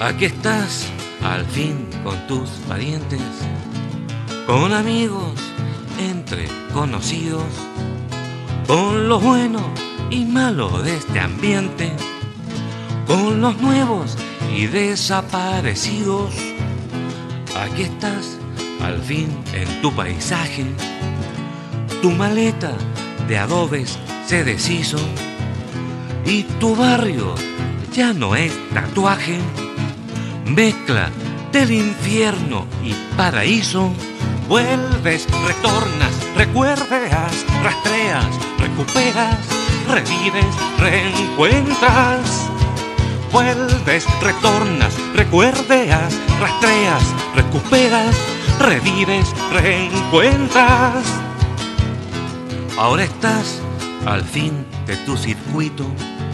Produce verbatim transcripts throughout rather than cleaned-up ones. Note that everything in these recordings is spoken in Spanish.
Aquí estás, al fin, con tus parientes, con amigos, entre conocidos, con lo bueno y malo de este ambiente, con los nuevos y desaparecidos. Aquí estás, al fin, en tu paisaje. Tu maleta de adobes se deshizo y tu barrio ya no es tatuaje. Mezcla del infierno y paraíso. Vuelves, retornas, recuerdas, rastreas, recuperas, revives, reencuentras. Vuelves, retornas, recuerdas, rastreas, recuperas, revives, reencuentras. Ahora estás al fin de tu circuito,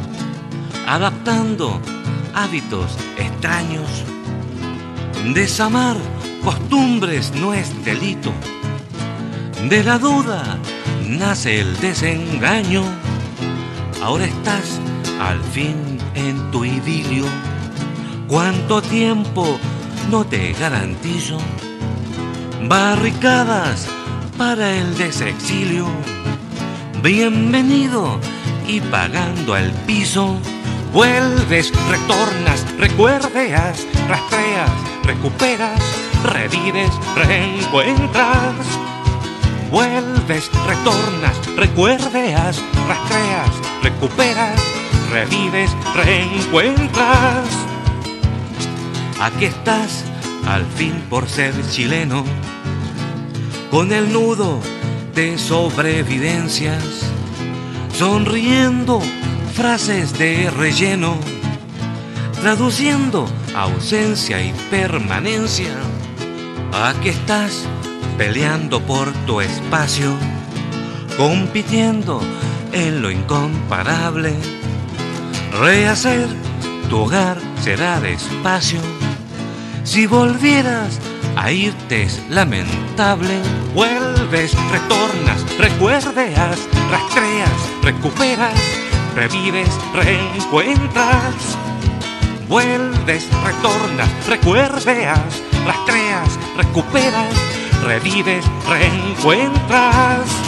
adaptando hábitos extraños. Desamar costumbres no es delito. De la duda nace el desengaño. Ahora estás al fin en tu idilio. ¿Cuánto tiempo? No te garantizo. Barricadas para el desexilio. Bienvenido y pagando al piso. Vuelves, retornas, recuerdas, rastreas, recuperas, revives, reencuentras. Vuelves, retornas, recuerdas, rastreas, recuperas, revives, reencuentras. Aquí estás, al fin por ser chileno, con el nudo de sobrevivencias, sonriendo frases de relleno, traduciendo ausencia y permanencia. Aquí estás peleando por tu espacio, compitiendo en lo incomparable. Rehacer tu hogar será despacio. Si volvieras a irte es lamentable. Vuelves, retornas, recuerdas, rastreas, recuperas, revives, reencuentras. Vuelves, retornas, recuerdas, rastreas, recuperas, revives, reencuentras.